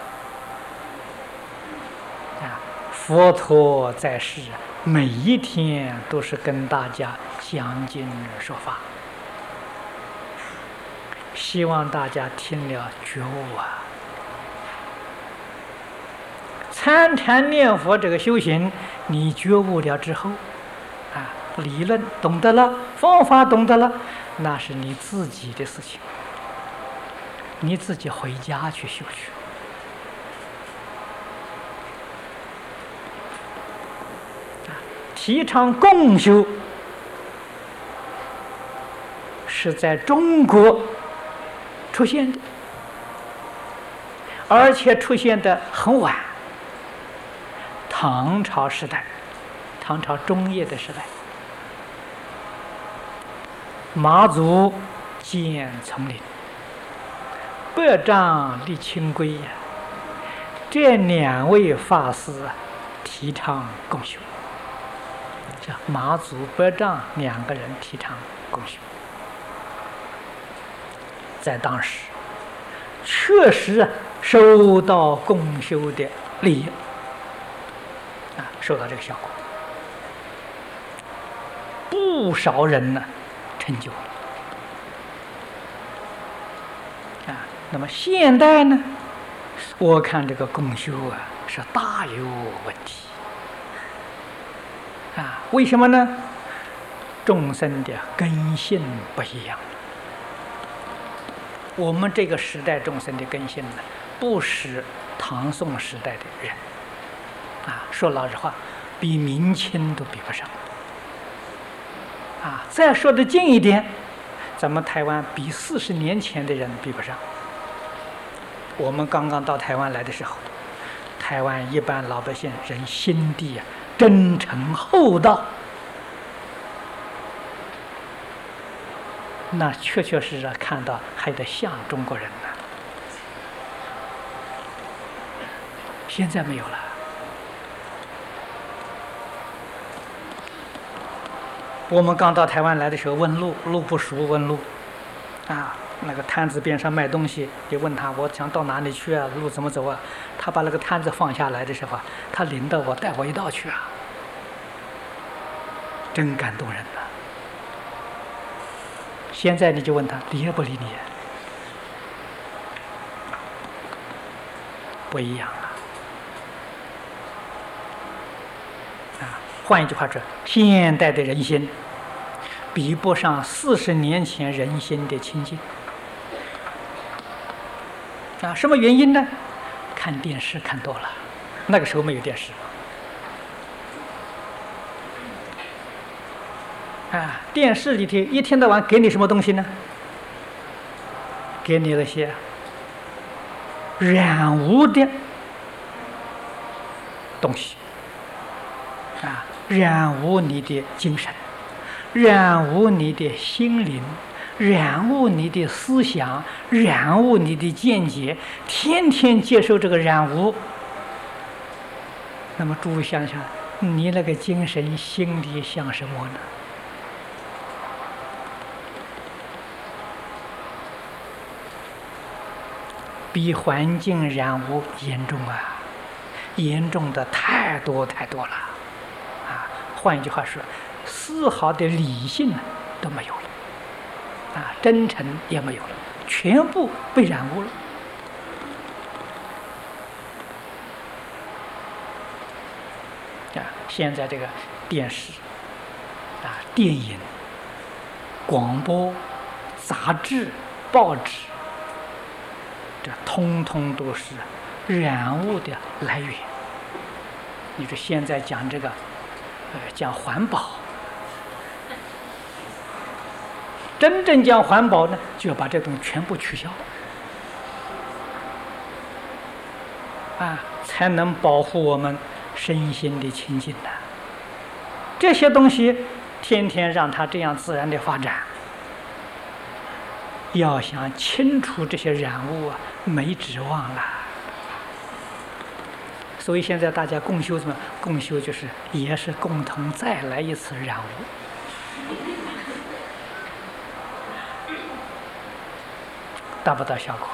佛陀在世，每一天都是跟大家讲经说法，希望大家听了觉悟啊。参禅念佛这个修行，你觉悟了之后，理论懂得了，方法懂得了，那是你自己的事情，你自己回家去修去。提倡共修，是在中国出现的，而且出现的很晚。唐朝时代，唐朝中叶的时代，马祖建丛林，百丈立清规呀，这2位法师提倡共修。这马祖、百丈2个人提倡共修，在当时确实收到共修的利益。受到这个效果，不少人呢成就了。那么现代呢，我看这个共修是大有问题。为什么呢？众生的根性不一样。我们这个时代众生的根性呢，不是唐宋时代的人。说老实话，比明清都比不上。再说的近一点，咱们台湾比40年前的人比不上。我们刚刚到台湾来的时候，台湾一般老百姓人心地真诚厚道，那确确实实看到还得像中国人呢。现在没有了。我们刚到台湾来的时候，问路，路不熟，问路，那个摊子边上卖东西，也问他，我想到哪里去啊？路怎么走啊？他把那个摊子放下来的时候，他领着我，带我一道去啊，真感动人呐。现在你就问他理不理你，不一样了。换一句话说，现代的人心比不上40年前人心的清净。什么原因呢？看电视看多了，那个时候没有电视。电视里头一天到晚给你什么东西呢？给你那些染污的东西。染污你的精神，染污你的心灵，染污你的思想，染污你的见解，天天接受这个染污。那么诸位想想，你那个精神心理像什么呢？比环境染污严重严重的太多太多了。换一句话说，丝毫的理性都没有了，真诚也没有了，全部被染污了。现在这个电视、电影、广播、杂志、报纸，这通通都是染污的来源。你说现在讲这个。讲环保， 真正讲环保呢，就要把这东西全部取消，才能保护我们身心的清净的。这些东西天天让它这样自然的发展，要想清除这些染污没指望了。所以现在大家共修什么？共修就是也是共同再来一次染污，达不到效果了。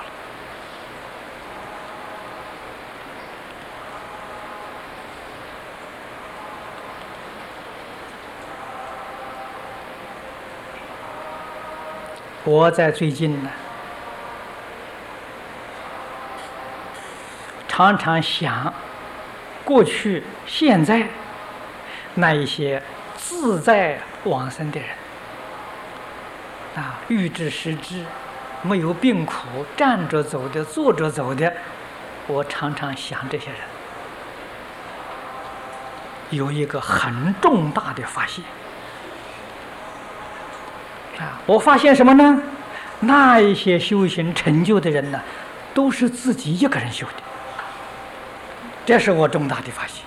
我在最近呢，常常想过去、现在那一些自在往生的人，欲知时知，没有病苦，站着走的、坐着走的，我常常想这些人，有一个很重大的发现。我发现什么呢？那一些修行成就的人呢，都是自己一个人修的，这是我重大的发现。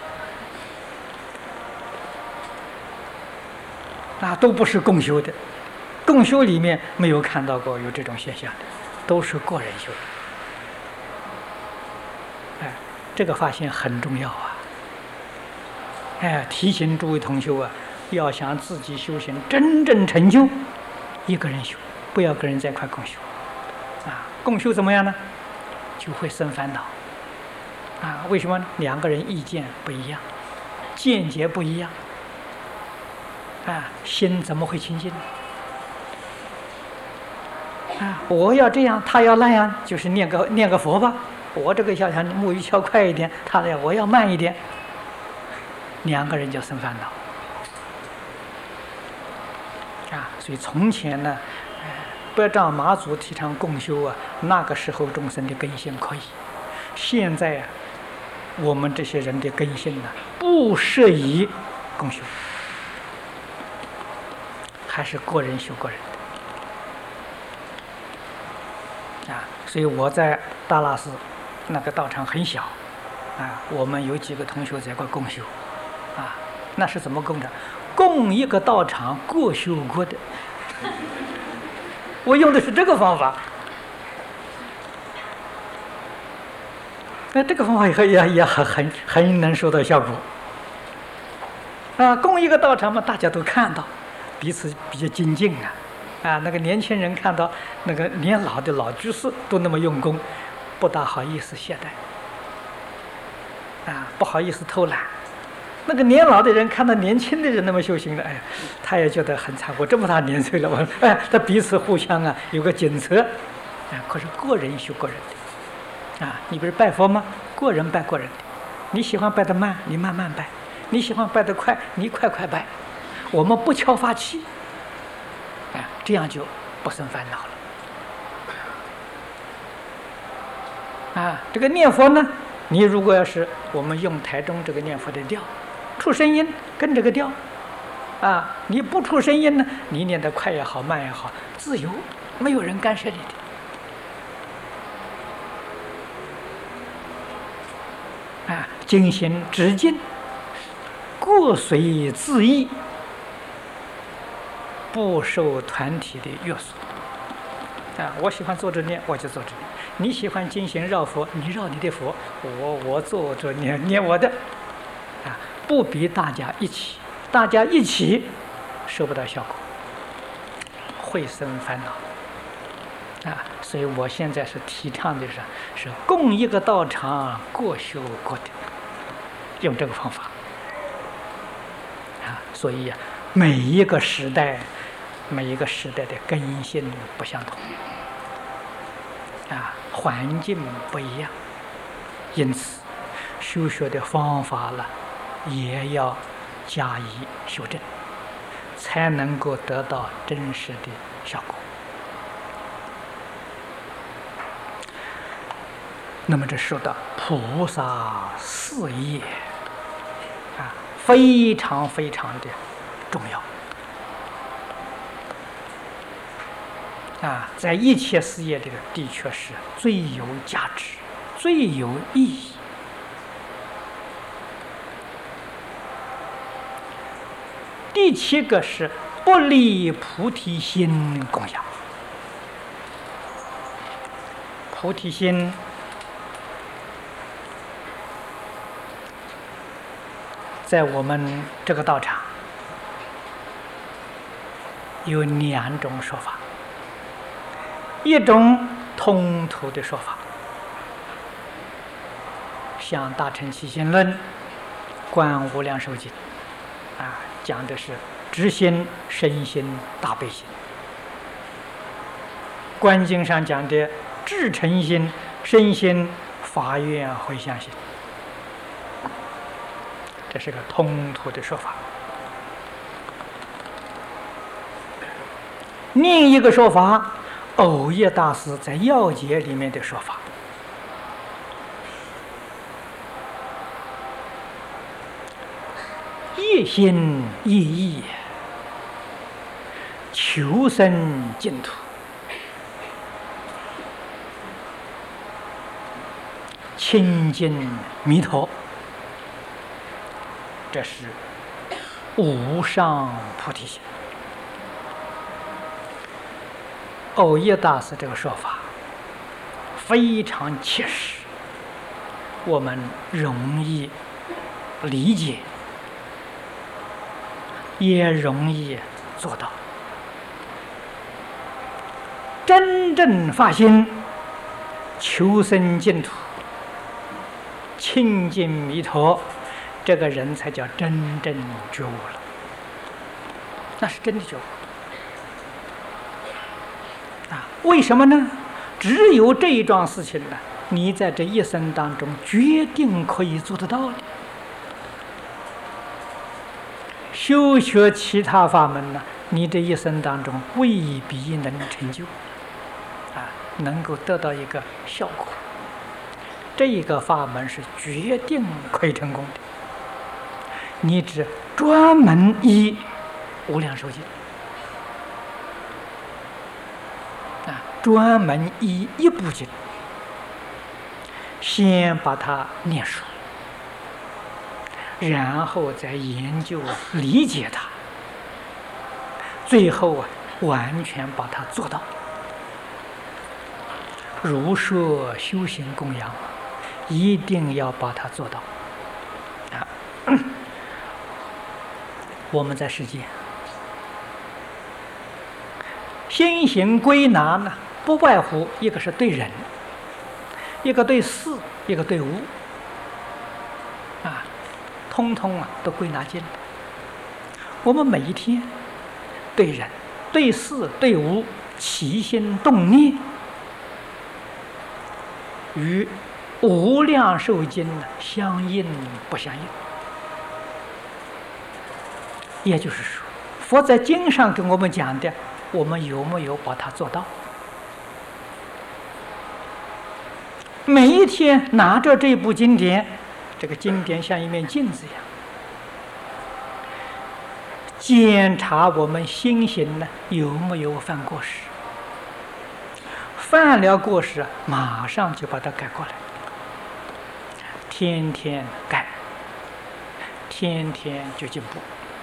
都不是共修的，共修里面没有看到过有这种现象的，都是个人修的。这个发现很重要啊！提醒诸位同修要想自己修行真正成就，一个人修，不要跟人在一块共修。共修怎么样呢？就会生烦恼。为什么？两个人意见不一样，见解不一样，心怎么会清净呢？我要这样，他要那样，就是念个佛吧。我这个要想木鱼敲快一点，他的我要慢一点，两个人就生烦恼。所以从前呢，北藏马祖提倡共修那个时候众生的根性可以。现在我们这些人的根性呢，不适宜共修，还是个人修个人的。所以我在大喇寺那个道场很小，我们有几个同学在一块共修，那是怎么共的？共一个道场各修各的。我用的是这个方法。这个方法也很能收到效果。共一个道场嘛，大家都看到，彼此比较精进那个年轻人看到那个年老的老居士都那么用功，不大好意思懈怠，不好意思偷懒。那个年老的人看到年轻的人那么修行了，他也觉得很惭愧，这么大年岁了，他彼此互相有个检测，可是个人修个人的，你不是拜佛吗？个人拜个人的，你喜欢拜得慢，你慢慢拜；你喜欢拜得快，你快快拜。我们不敲发气，这样就不生烦恼了。这个念佛呢，你如果要是我们用台中这个念佛的调，出声音跟这个调，你不出声音呢，你念得快也好，慢也好，自由，没有人干涉你的。精行直进，各随自意，不受团体的约束。我喜欢坐着念，我就坐着念；你喜欢精行绕佛，你绕你的佛，我坐着念我的。不比大家一起，大家一起收不到效果，会生烦恼。所以我现在是提倡的是共一个道场，各修各的，用这个方法。所以每一个时代的根性不相同，环境不一样，因此修学的方法了也要加以修正，才能够得到真实的效果。那么这说到菩萨事业非常非常的重要。 在一切事业里的确是最有价值、最有意义。第7个是不离菩提心供养。菩提心在我们这个道场有2种说法，一种通途的说法，像《大乘起信论》《观无量寿经》讲的是直心、身心、大悲心；观经上讲的至诚心、身心、发愿回向心。这是个通途的说法。另一个说法，藕益大师在《要解》里面的说法，一心一意求生净土，亲近弥陀，这是无上菩提心。藕益大师这个说法非常切实，我们容易理解，也容易做到。真正发心求生净土，亲近弥陀，这个人才叫真正觉悟了，那是真的觉悟。为什么呢？只有这一桩事情呢，你在这一生当中决定可以做得到的。修学其他法门呢，你这一生当中未必能成就，能够得到一个效果。这一个法门是决定可以成功的。你只专门依无量寿经，专门依一部经，先把它念熟，然后再研究理解它，最后完全把它做到。如说修行供养，一定要把它做到。我们在世界心行归纳呢，不外乎一个是对人，一个对事，一个对物，通通都归纳进来。我们每一天对人、对事、对物起心动念，与无量寿经相应不相应？也就是说，佛在经上跟我们讲的，我们有没有把它做到？每一天拿着这部经典，这个经典像一面镜子一样，检查我们心行呢有没有犯过失。犯了过失，马上就把它改过来，天天改，天天就进步。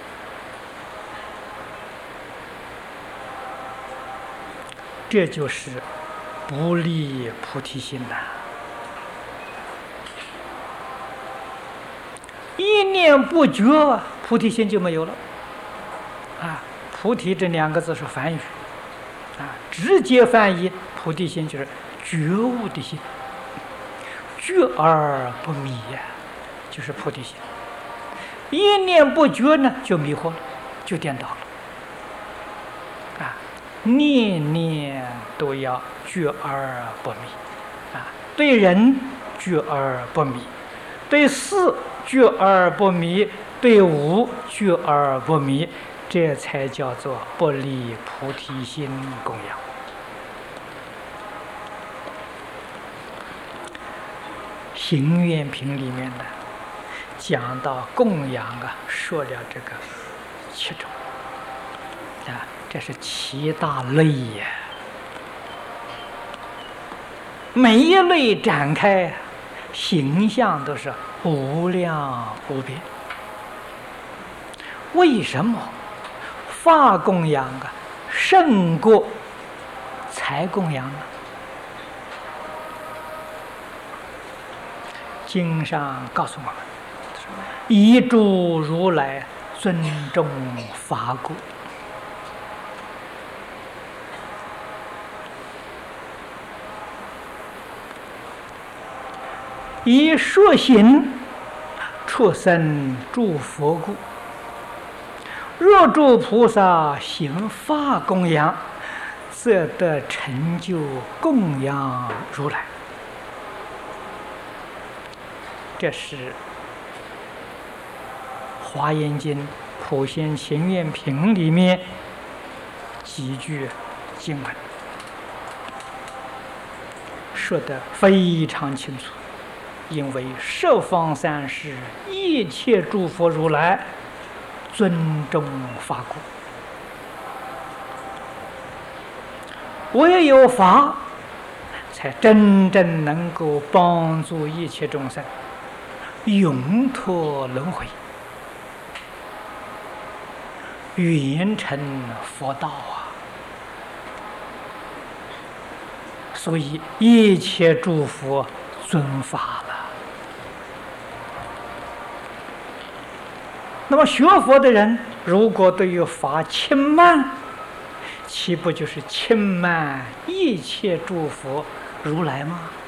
这就是不离菩提心呐！一念不觉，菩提心就没有了。菩提这2个字是梵语，直接翻译菩提心就是觉悟的心，觉而不迷呀，就是菩提心。一念不觉呢，就迷惑了，就颠倒了。念念都要觉而不迷，对人觉而不迷，对事觉而不迷，对物觉而不迷，这才叫做不离菩提心供养。行愿品里面呢，讲到供养说了这个7种，这是7大类呀。 每一类展开，形象都是无量无边。为什么法供养胜过财供养呢？经上告诉我们：以诸如来尊重法故。以说行出生诸佛故。若诸菩萨行法供养，则得成就供养如来。这是《华严经·普贤行愿品》里面几句经文说得非常清楚。因为十方三世一切诸佛如来尊重法故，唯有法才真正能够帮助一切众生永脱轮回，圆成佛道啊！所以一切诸佛尊法了。那么学佛的人，如果对于法轻慢，岂不就是轻慢一切诸佛如来吗？